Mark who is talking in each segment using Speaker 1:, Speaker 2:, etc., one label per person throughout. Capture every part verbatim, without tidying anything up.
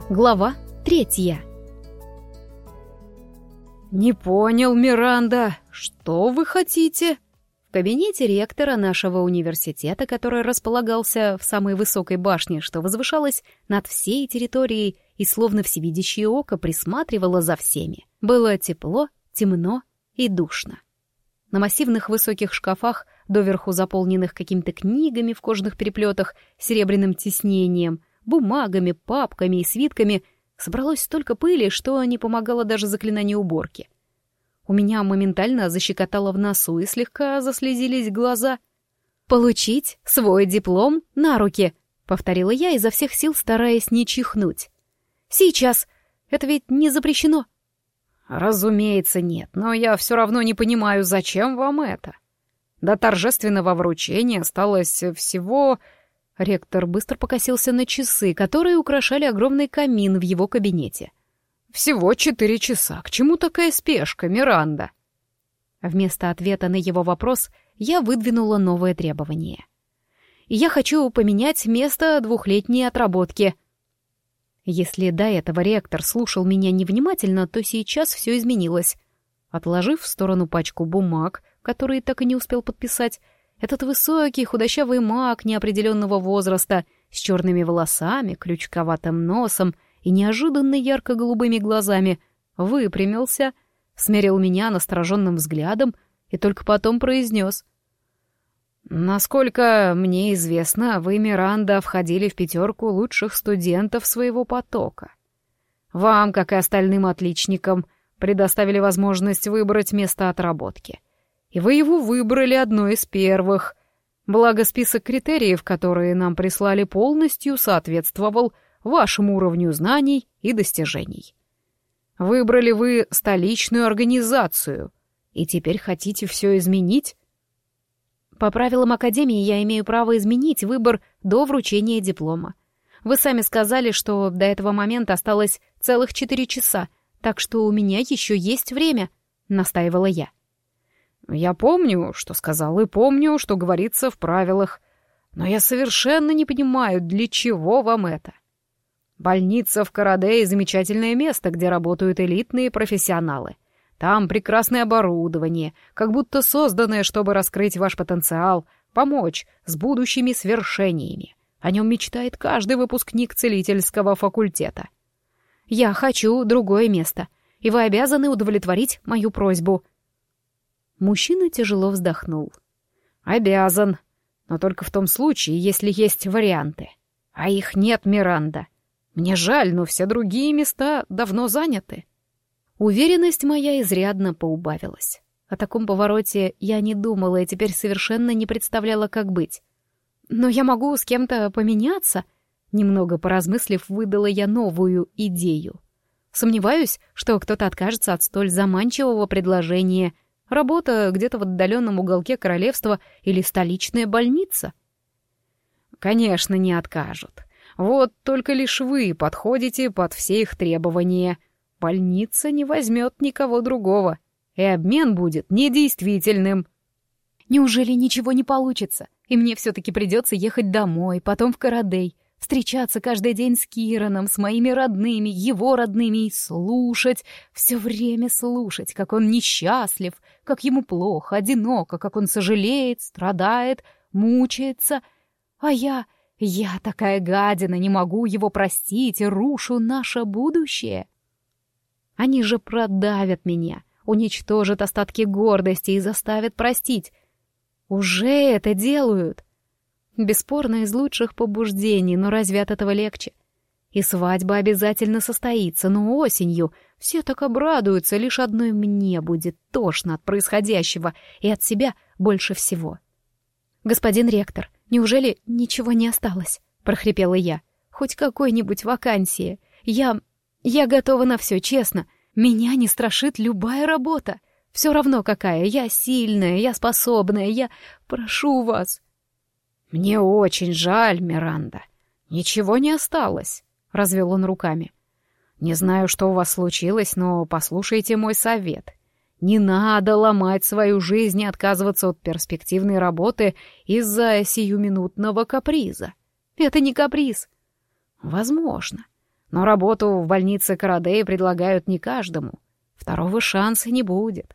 Speaker 1: Глава третья.
Speaker 2: «Не понял, Миранда, что вы хотите?»
Speaker 1: В кабинете ректора нашего университета, который располагался в самой высокой башне, что возвышалась над всей территорией и словно всевидящее око присматривало за всеми, было тепло, темно и душно. На массивных высоких шкафах, доверху заполненных какими-то книгами в кожаных переплетах, серебряным тиснением, бумагами, папками и свитками, собралось столько пыли, что не помогало даже заклинание уборки. У меня моментально защекотало в носу и слегка заслезились глаза. «Получить свой диплом на руки», — повторила я изо всех сил, стараясь не чихнуть. «Сейчас! Это ведь не запрещено!»
Speaker 2: «Разумеется, нет, но я все равно не понимаю, зачем вам это. До торжественного вручения осталось всего...» Ректор быстро покосился на часы, которые украшали огромный камин в его кабинете. «Всего четыре часа. К чему такая спешка, Миранда?»
Speaker 1: Вместо ответа на его вопрос я выдвинула новое требование. «Я хочу поменять место двухлетней отработки». Если до этого ректор слушал меня невнимательно, то сейчас все изменилось. Отложив в сторону пачку бумаг, которые так и не успел подписать, этот высокий худощавый маг неопределенного возраста с черными волосами, крючковатым носом и неожиданно ярко-голубыми глазами выпрямился, смерил меня настороженным взглядом и только потом произнес: «Насколько мне известно, вы, Миранда, входили в пятерку лучших студентов своего потока. Вам, как и остальным отличникам, предоставили возможность выбрать место отработки. И вы его выбрали одно из первых. Благо, список критериев, которые нам прислали, полностью соответствовал вашему уровню знаний и достижений. Выбрали вы столичную организацию, и теперь хотите все изменить?» «По правилам Академии я имею право изменить выбор до вручения диплома. Вы сами сказали, что до этого момента осталось целых четыре часа, так что у меня еще есть время», — настаивала я.
Speaker 2: «Я помню, что сказал, и помню, что говорится в правилах, но я совершенно не понимаю, для чего вам это. Больница в Карадее — замечательное место, где работают элитные профессионалы. Там прекрасное оборудование, как будто созданное, чтобы раскрыть ваш потенциал, помочь с будущими свершениями. О нем мечтает каждый выпускник целительского факультета.
Speaker 1: Я хочу другое место, и вы обязаны удовлетворить мою просьбу». Мужчина тяжело вздохнул.
Speaker 2: «Обязан, но только в том случае, если есть варианты. А их нет, Миранда. Мне жаль, но все другие места давно заняты».
Speaker 1: Уверенность моя изрядно поубавилась. О таком повороте я не думала и теперь совершенно не представляла, как быть. «Но я могу с кем-то поменяться?» Немного поразмыслив, выдала я новую идею. Сомневаюсь, что кто-то откажется от столь заманчивого предложения. Работа где-то в отдаленном уголке королевства или столичная больница.
Speaker 2: «Конечно, не откажут. Вот только лишь вы подходите под все их требования. Больница не возьмет никого другого, и обмен будет недействительным».
Speaker 1: «Неужели ничего не получится, и мне все-таки придется ехать домой, потом в Карадей, встречаться каждый день с Кираном, с моими родными, его родными, и слушать, все время слушать, как он несчастлив, как ему плохо, одиноко, как он сожалеет, страдает, мучается, а я, я такая гадина, не могу его простить и рушу наше будущее? Они же продавят меня, уничтожат остатки гордости и заставят простить. Уже это делают. Бесспорно, из лучших побуждений, но разве от этого легче? И свадьба обязательно состоится, но осенью все так обрадуются, лишь одной мне будет тошно от происходящего и от себя больше всего. «Господин ректор, неужели ничего не осталось?» — прохрипела я. «Хоть какой-нибудь вакансии. Я... я готова на все, честно. Меня не страшит любая работа. Все равно какая. Я сильная, я способная, я... прошу вас».
Speaker 2: «Мне очень жаль, Миранда. Ничего не осталось», — развел он руками. «Не знаю, что у вас случилось, но послушайте мой совет. Не надо ломать свою жизнь и отказываться от перспективной работы из-за сиюминутного каприза.
Speaker 1: Это не каприз.
Speaker 2: Возможно. Но работу в больнице Карадея предлагают не каждому. Второго шанса не будет.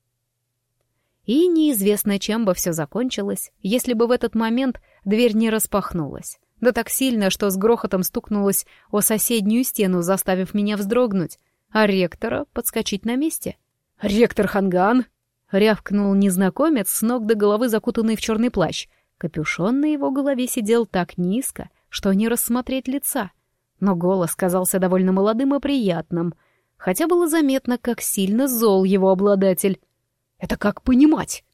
Speaker 2: И неизвестно, чем бы все закончилось, если бы в этот момент дверь не распахнулась. Да так сильно, что с грохотом стукнулась о соседнюю стену, заставив меня вздрогнуть, а ректора подскочить на месте. «Ректор Ханган!» — рявкнул незнакомец, с ног до головы закутанный в черный плащ. Капюшон на его голове сидел так низко, что не рассмотреть лица. Но голос казался довольно молодым и приятным, хотя было заметно, как сильно зол его обладатель. «Это как понимать?»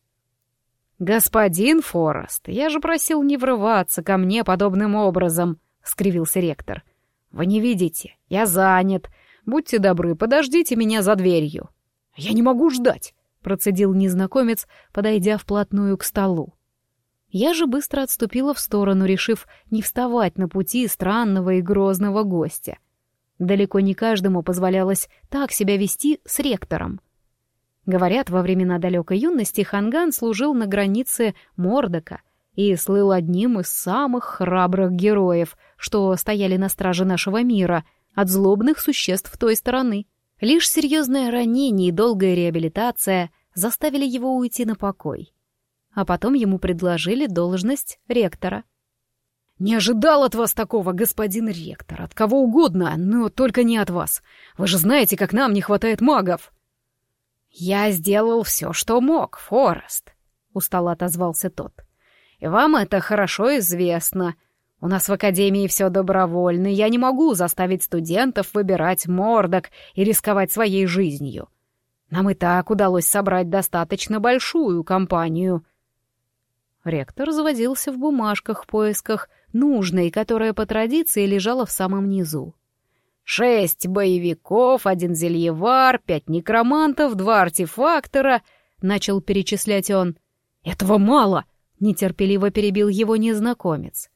Speaker 2: «Господин Форест, я же просил не врываться ко мне подобным образом», — скривился ректор. «Вы не видите, я занят. Будьте добры, подождите меня за дверью». «Я не могу ждать», — процедил незнакомец, подойдя вплотную к столу. Я же быстро отступила в сторону, решив не вставать на пути странного и грозного гостя. Далеко не каждому позволялось так себя вести с ректором. Говорят, во времена далекой юности Ханган служил на границе Мордока и слыл одним из самых храбрых героев, что стояли на страже нашего мира от злобных существ той стороны. Лишь серьезное ранение и долгая реабилитация заставили его уйти на покой. А потом ему предложили должность ректора. «Не ожидал от вас такого, господин ректор, от кого угодно, но только не от вас. Вы же знаете, как нам не хватает магов». «Я сделал все, что мог, Форест», — устало отозвался тот. «И вам это хорошо известно. У нас в академии все добровольно, я не могу заставить студентов выбирать Мордок и рисковать своей жизнью. Нам и так удалось собрать достаточно большую компанию». Ректор завозился в бумажках в поисках нужной, которая по традиции лежала в самом низу. «Шесть боевиков, один зельевар, пять некромантов, два артефактора», — начал перечислять он. «Этого мало», — нетерпеливо перебил его незнакомец.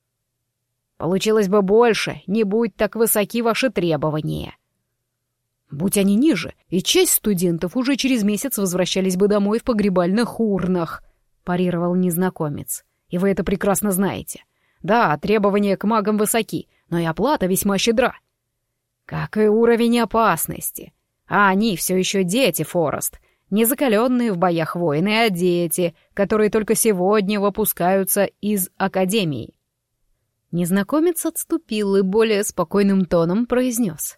Speaker 2: «Получилось бы больше, не будь так высоки ваши требования». «Будь они ниже, и часть студентов уже через месяц возвращались бы домой в погребальных урнах», — парировал незнакомец. «И вы это прекрасно знаете. Да, требования к магам высоки, но и оплата весьма щедра. Как и уровень опасности. А они все еще дети, Форест, не закаленные в боях воины, а дети, которые только сегодня выпускаются из академии». Незнакомец отступил и более спокойным тоном произнес.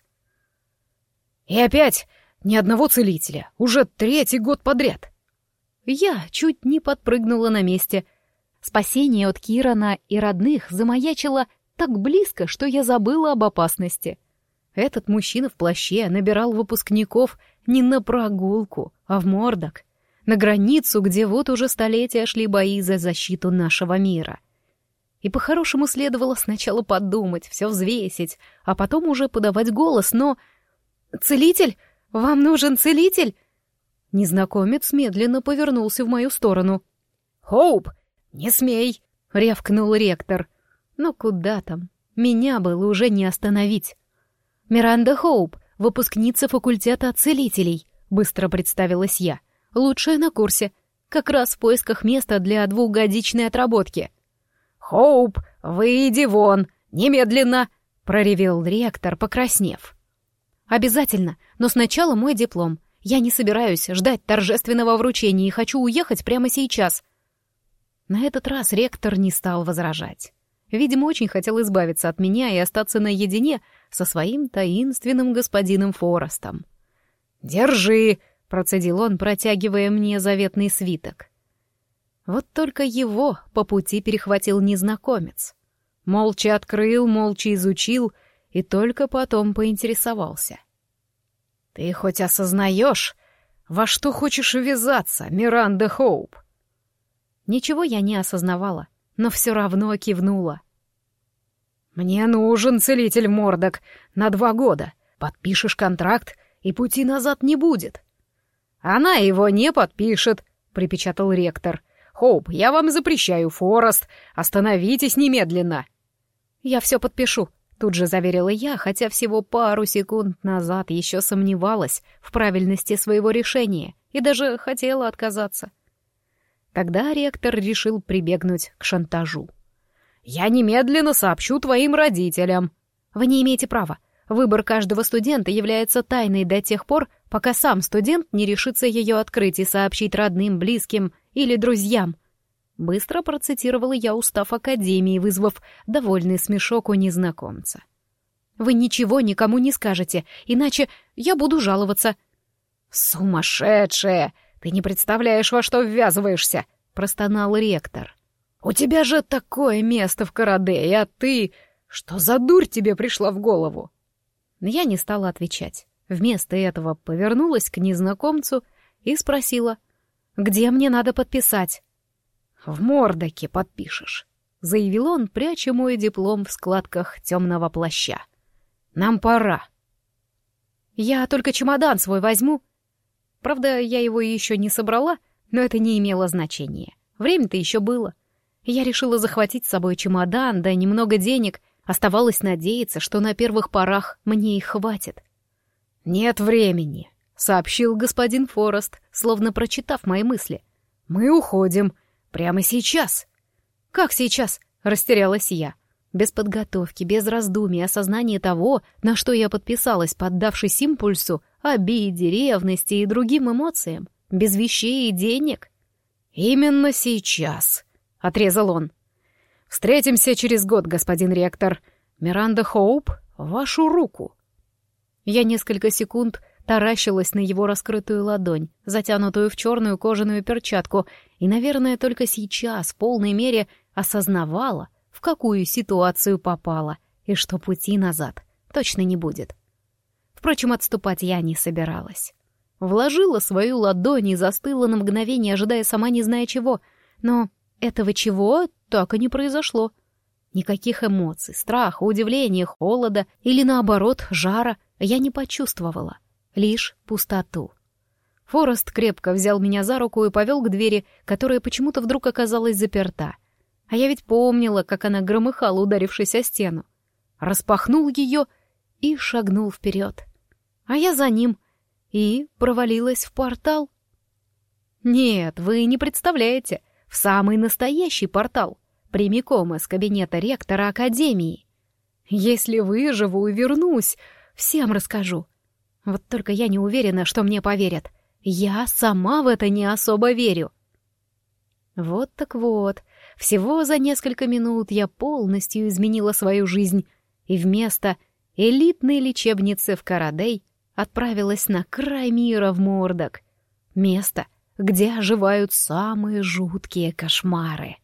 Speaker 2: «И опять ни одного целителя, уже третий год подряд». Я чуть не подпрыгнула на месте. Спасение от Кирана и родных замаячило так близко, что я забыла об опасности. Этот мужчина в плаще набирал выпускников не на прогулку, а в Мордок, на границу, где вот уже столетия шли бои за защиту нашего мира. И по-хорошему следовало сначала подумать, все взвесить, а потом уже подавать голос, но... «Целитель? Вам нужен целитель?» Незнакомец медленно повернулся в мою сторону. «Хоуп, не смей!» — рявкнул ректор. Но куда там? Меня было уже не остановить. «Миранда Хоуп, выпускница факультета целителей», — быстро представилась я. «Лучшая на курсе. Как раз в поисках места для двухгодичной отработки». «Хоуп, выйди вон! Немедленно!» — проревел ректор, покраснев. «Обязательно, но сначала мой диплом. Я не собираюсь ждать торжественного вручения и хочу уехать прямо сейчас». На этот раз ректор не стал возражать. Видимо, очень хотел избавиться от меня и остаться наедине со своим таинственным господином Форестом. «Держи!» — процедил он, протягивая мне заветный свиток. Вот только его по пути перехватил незнакомец. Молча открыл, молча изучил и только потом поинтересовался. «Ты хоть осознаешь, во что хочешь ввязаться, Миранда Хоуп?» Ничего я не осознавала, но все равно кивнула. «Мне нужен целитель Мордок на два года. Подпишешь контракт, и пути назад не будет». «Она его не подпишет», — припечатал ректор. «Хоуп, я вам запрещаю, Форест. Остановитесь немедленно». «Я все подпишу», — тут же заверила я, хотя всего пару секунд назад еще сомневалась в правильности своего решения и даже хотела отказаться. Тогда ректор решил прибегнуть к шантажу. «Я немедленно сообщу твоим родителям». «Вы не имеете права.
Speaker 1: Выбор каждого студента является тайной до тех пор, пока сам студент не решится ее открыть и сообщить родным, близким или друзьям. Быстро процитировала я устав Академии, вызвав довольный смешок у незнакомца. «Вы ничего никому не скажете, иначе я буду жаловаться».
Speaker 2: «Сумасшедшая! Ты не представляешь, во что ввязываешься!» — простонал ректор. «У тебя же такое место в Карадее, а ты... Что за дурь тебе пришла в голову?»
Speaker 1: Но я не стала отвечать. Вместо этого повернулась к незнакомцу и спросила, где мне надо подписать.
Speaker 2: «В Мордоке подпишешь», — заявил он, пряча мой диплом в складках темного плаща. «Нам пора».
Speaker 1: «Я только чемодан свой возьму». Правда, я его еще не собрала, но это не имело значения. Время-то еще было. Я решила захватить с собой чемодан, да немного денег. Оставалось надеяться, что на первых порах мне их хватит.
Speaker 2: «Нет времени», — сообщил господин Форест, словно прочитав мои мысли. «Мы уходим. Прямо сейчас».
Speaker 1: «Как сейчас?» — растерялась я. Без подготовки, без раздумий, осознания того, на что я подписалась, поддавшись импульсу, обиде, ревности и другим эмоциям, без вещей и денег.
Speaker 2: «Именно сейчас», — отрезал он. «Встретимся через год, господин ректор. Миранда Хоуп, вашу руку».
Speaker 1: Я несколько секунд таращилась на его раскрытую ладонь, затянутую в черную кожаную перчатку, и, наверное, только сейчас в полной мере осознавала, в какую ситуацию попала, и что пути назад точно не будет. Впрочем, отступать я не собиралась. Вложила свою ладонь и застыла на мгновение, ожидая сама не зная чего, но этого чего так и не произошло. Никаких эмоций, страха, удивления, холода или, наоборот, жара я не почувствовала, лишь пустоту. Форест крепко взял меня за руку и повел к двери, которая почему-то вдруг оказалась заперта. А я ведь помнила, как она громыхала, ударившись о стену. Распахнул ее и шагнул вперед. А я за ним и провалилась в портал. Нет, вы не представляете, в самый настоящий портал, прямиком из кабинета ректора Академии. Если выживу и вернусь, всем расскажу. Вот только я не уверена, что мне поверят. Я сама в это не особо верю. Вот так вот, всего за несколько минут я полностью изменила свою жизнь и вместо элитной лечебницы в Карадей отправилась на край мира в Мордок. Место, где оживают самые жуткие кошмары.